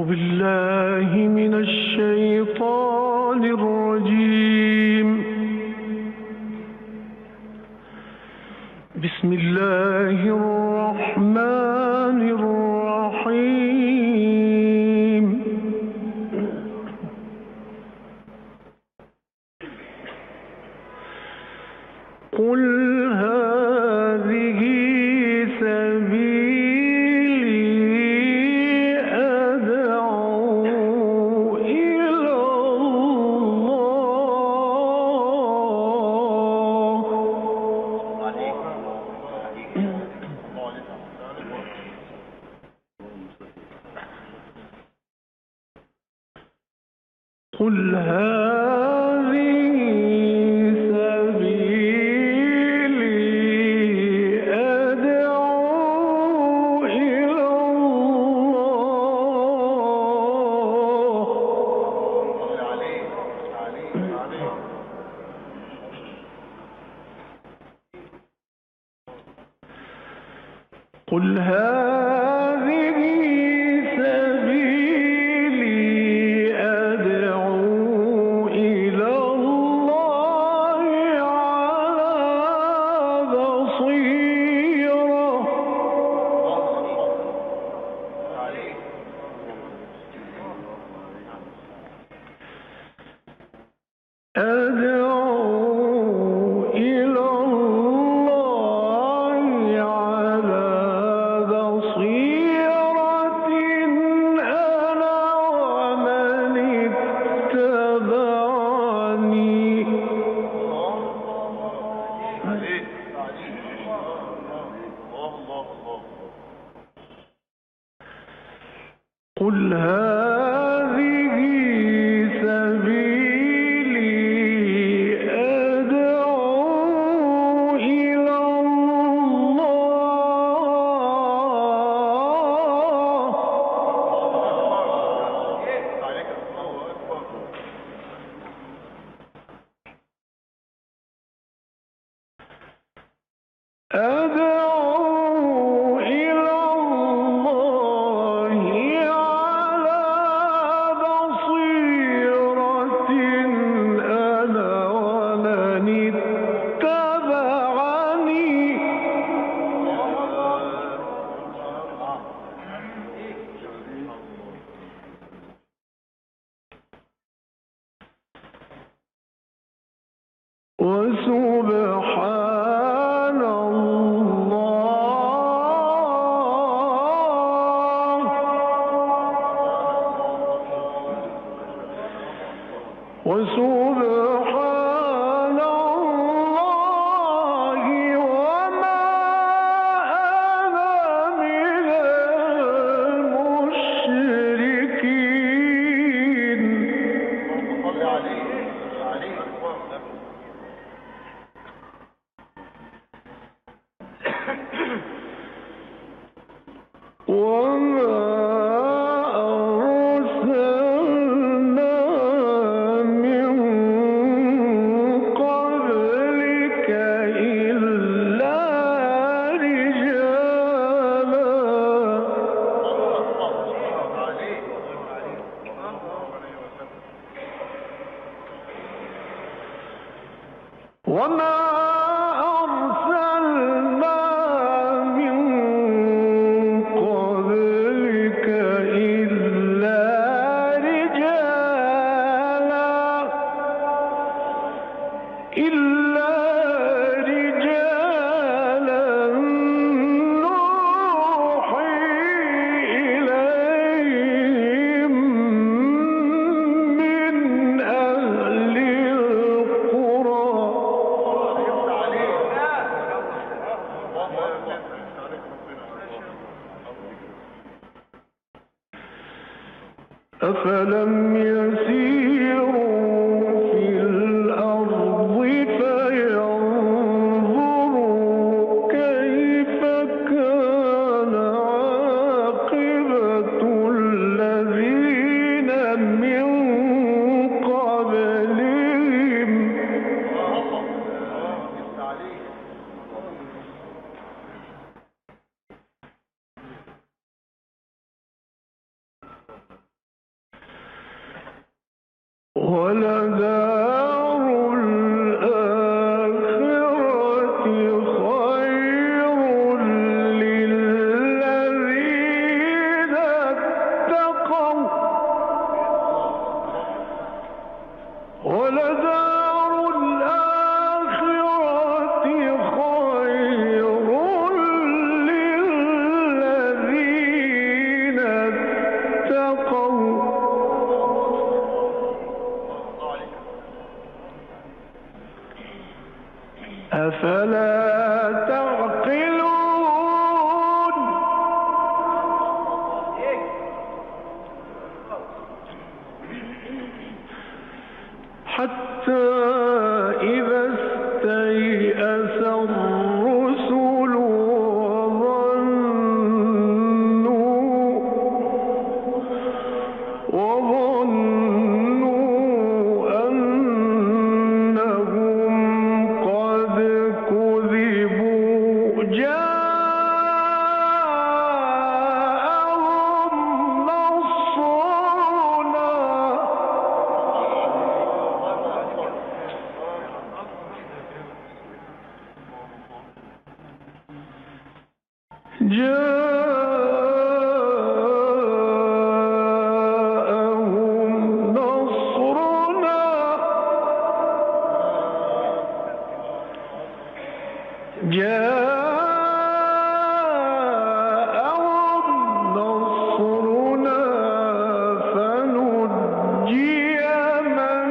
بالله من الشيطان الرجيم. بسم الله الرحمن الرحيم. قل هذه سبيلي أدعو إلى الله. قل هذه سبيلي أدعو إلى الله. قل هذه سبيلي أدعو إلى الله على بصيرة. أدعو إلى الله على بصيرة أنا ومن اتبعني. قل هذه سبيلي أدعو إلى الله. أدعو إلى الله على بصيرة أنا ومن اتبعني. وسبحان الله. وسبحان الله وما أنا من المشركين. وما أرسلنا من قبلك إلا رجالا. وما أرسلنا من قبلك إلا رجالا نوحي إليهم من أهل القرى. أفلم يسيروا في الأرض فينظروا كيف كان عاقبة الذين من قبلهم. ولدار الآخرة خير للذين اتقوا ولدار الآخرة خير للذين اتقوا أفلا تعقلون حتى إذا استيأس الرسل وظنوا أنهم قد كذبوا جاءهم نصرنا فنجي من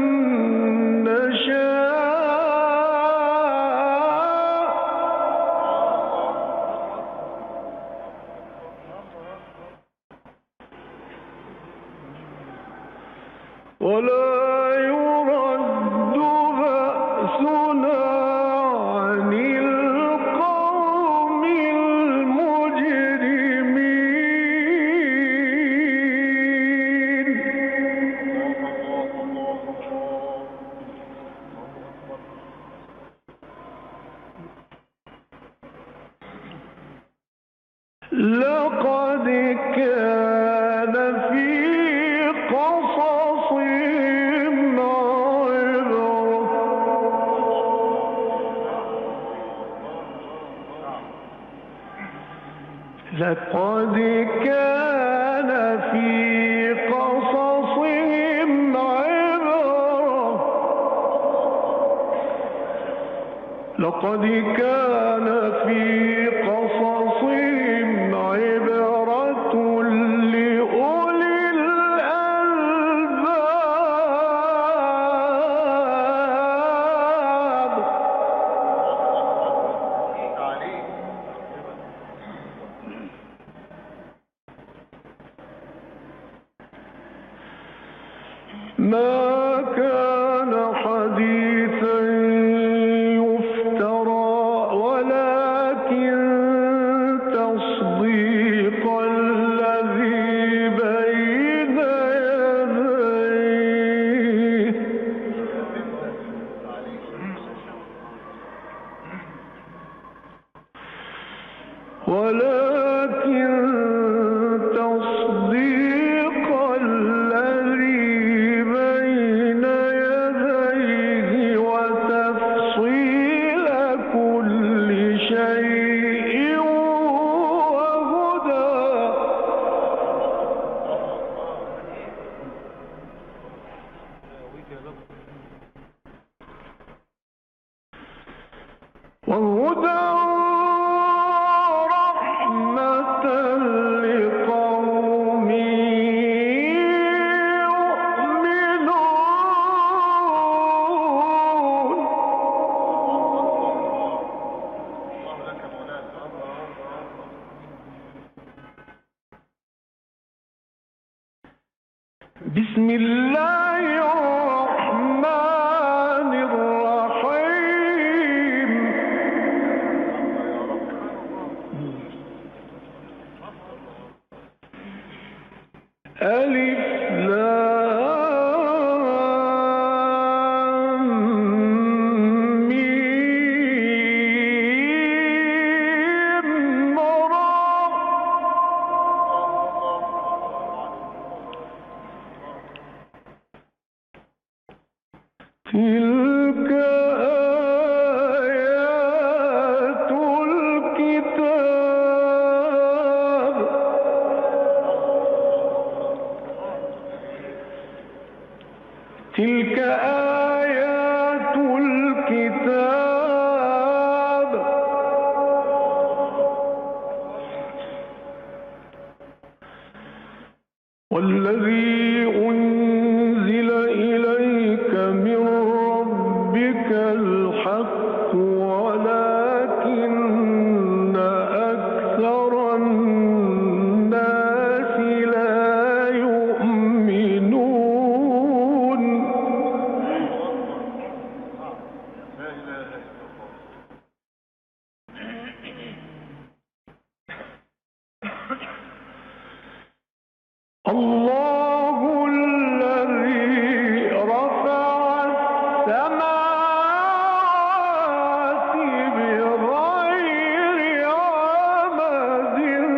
نشاء ولا يرد بأسنا عن القوم المجرمين لقد كان في قصصهم لقد كان في قصصهم عبرة لقد كان في قصصهم عبرة لأولي الألباب ما كان حديثا يفترى ولكن تصديق الذي بين يديه وتفصيل كل شيء وهدى ورحمة لقوم بسم الله الرحمن الرحيم ألف لام ميم را تلك آيات الكتاب تلك آيات الكتاب والذي أنزل إليك من ربك الحق ولكن أكثر الناس لا يؤمنون الله الذي رفع السماوات بغير عمد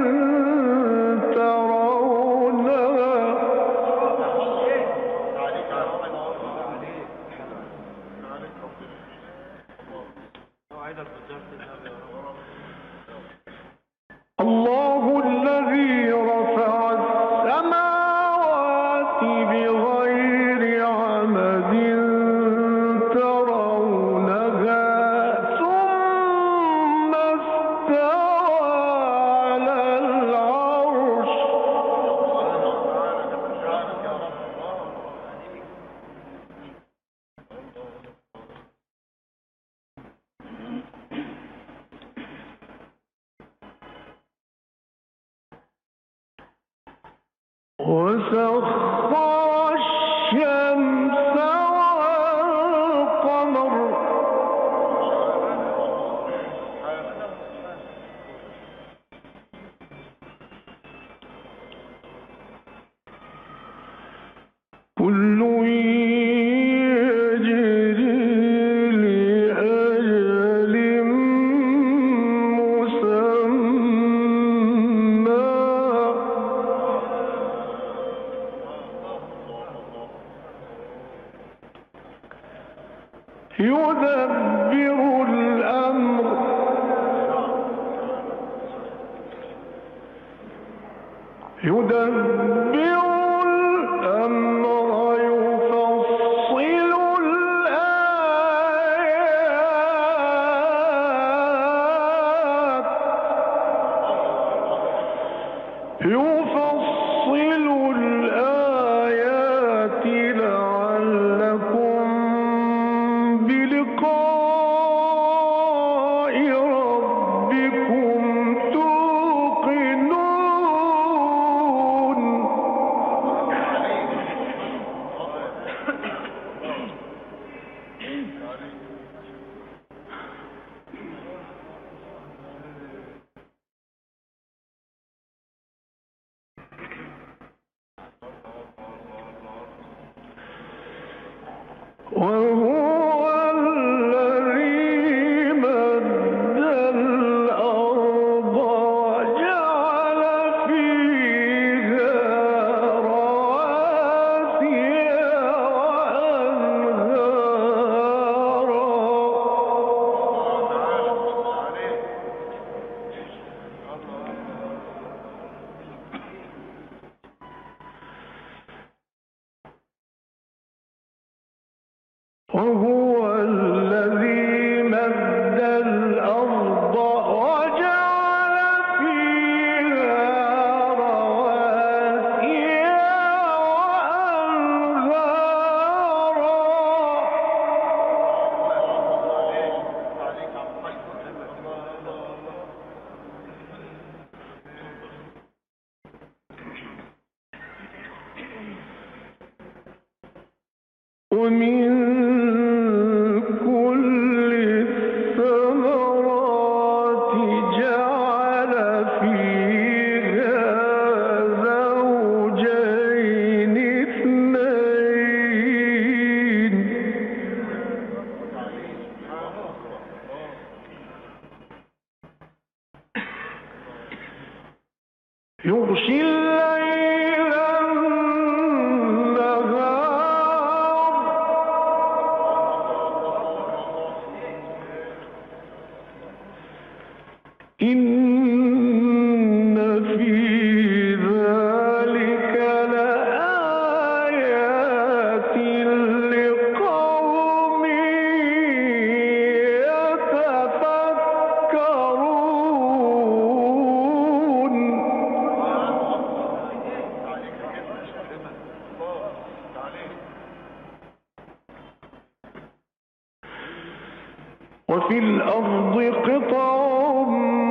ترونها الله الذي رفع السماوات بغير عمد ترونها ثم استوى على العرش وسخر الشمس والقمر كل يجري لأجل مسمى يدبر الأمر يفصل الآيات لعلكم بلقاء ربكم توقنون وهو الذي مد الأرض وجعل فيها رواسي وهو الذي مد الأرض وجعل فيها رواسي وأنهارا ومن كل الثمرات جعل فيها زوجين اثنين يغشي الليل النهار وفي الأرض قطع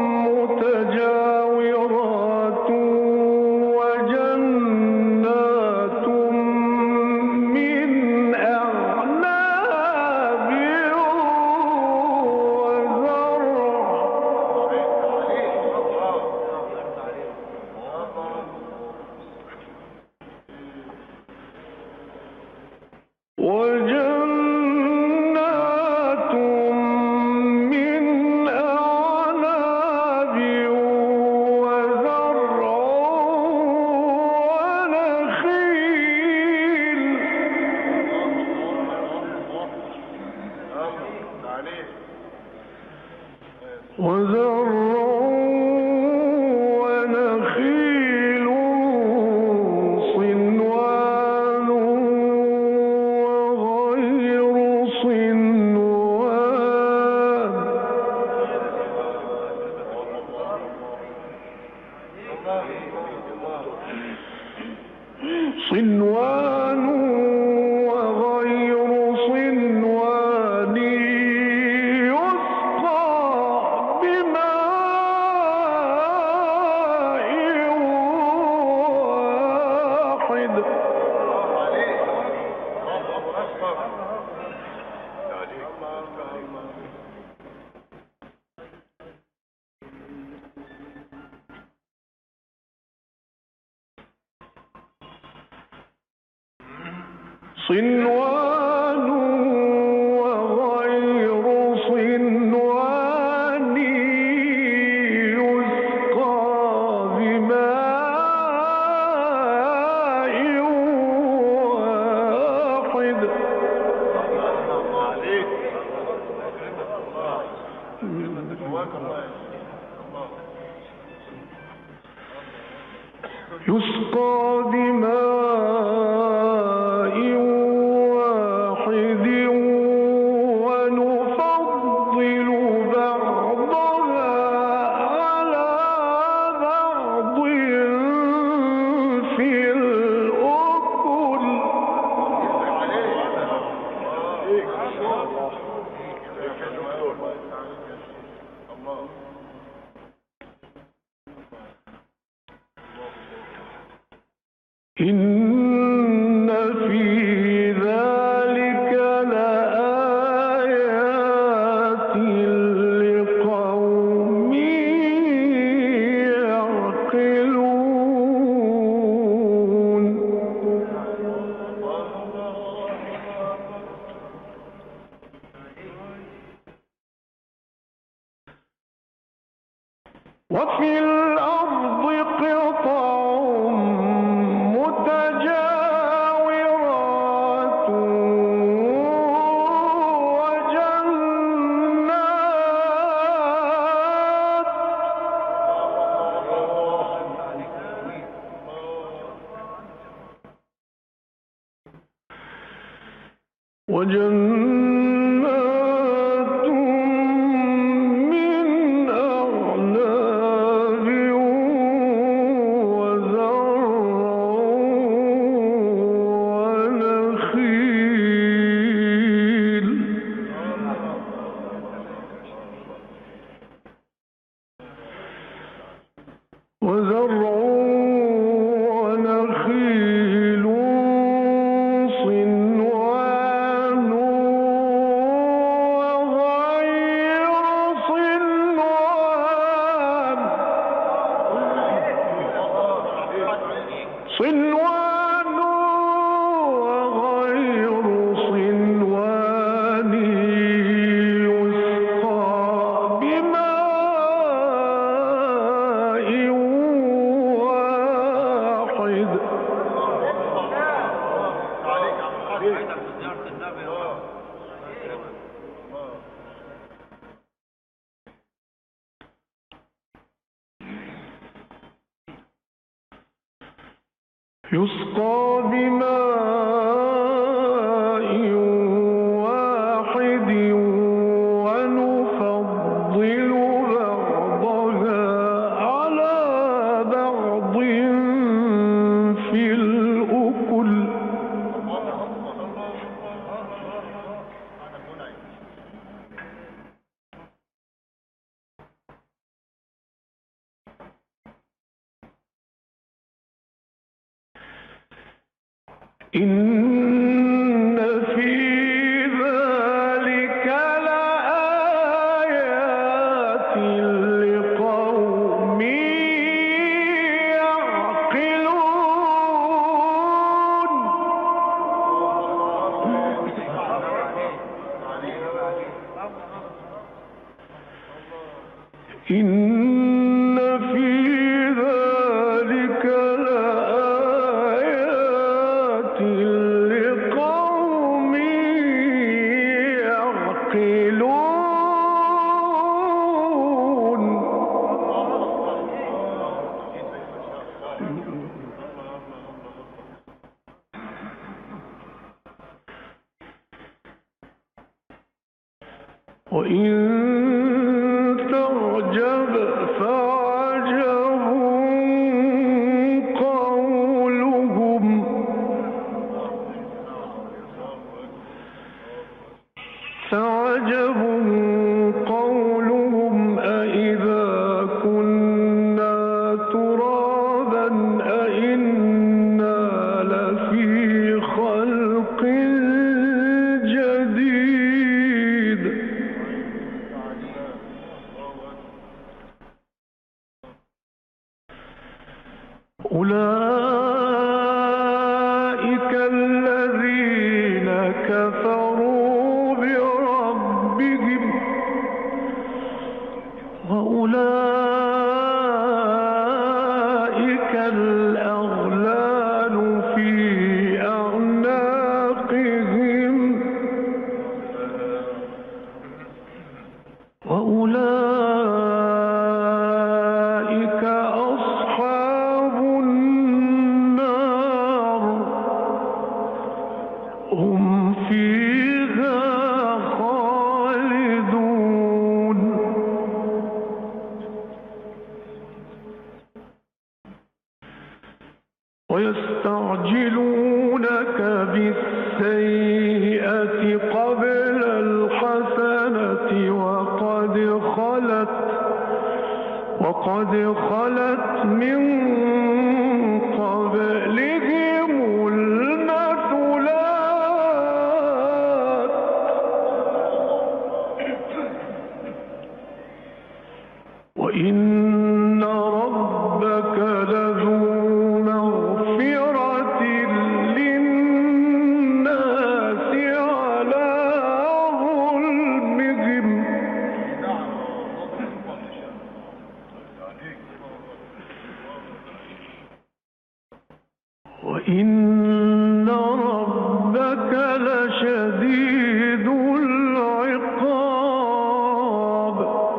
متجاورات وجنات من أعناب وجنات من أعناب وزرع ونخيل ونخيل صنوان وغير صنوان صنوان وغير صنوان يسقى بماء واحد صنوان وغير صنوان يسقى بماء واحد يسقى بماء واحد ونفضل بعضها على بعض في الأكل إن في ذلك لآيات لقوم يعقلون وفي الأرض قطع متجاورات وجنات من أعناب وزرع ونخيل ونخيل صنوان وغير صنوان صنوان وغير صنوان يسقى بماء واحد يسقى بماء واحد ونفضل بعضها على بعض في الأكل إن في ذلك لآيات لقوم يعقلون. إن في ذلك لآيات لقوم يعقلون. وإن تعجب فعجب قولهم أإذا كنا ترابا أإنا لفي خلق جديد. أولئك الذين كفروا بربهم وأولئك الأغلال في أعناقهم وأولئك أصحاب النار هم فيها خالدون. ويستعجلونك بالسيئة قبل الحسنة وقد خلت من قبلهم المثلات وإن ربك لذو مغفرة للناس على ظلمهم وإن ربك لشديد العقاب.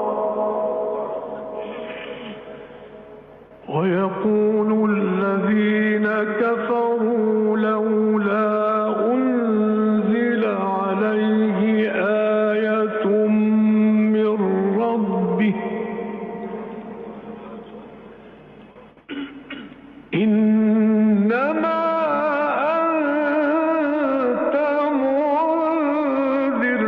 ويقول الذين كفروا لولا أنزل عليه آية من ربه إنما أنت منذر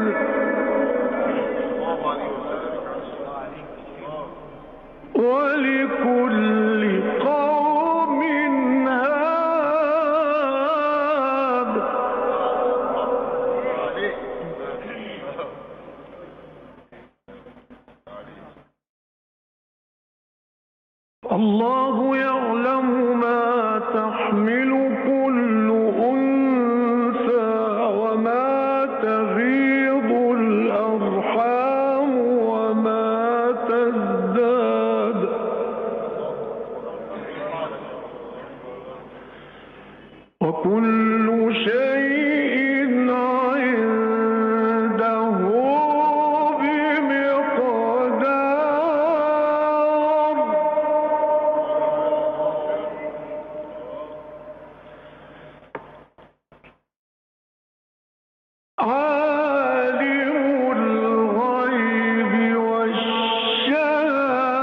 ولكل قوم هاد. الله يعلم ما تحمل كل أنثى وما تغيض الأرحام وما تزداد وكل شيء عنده بمقدار. عالم الغيب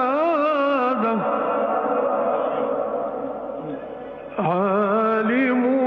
والشهادة عالم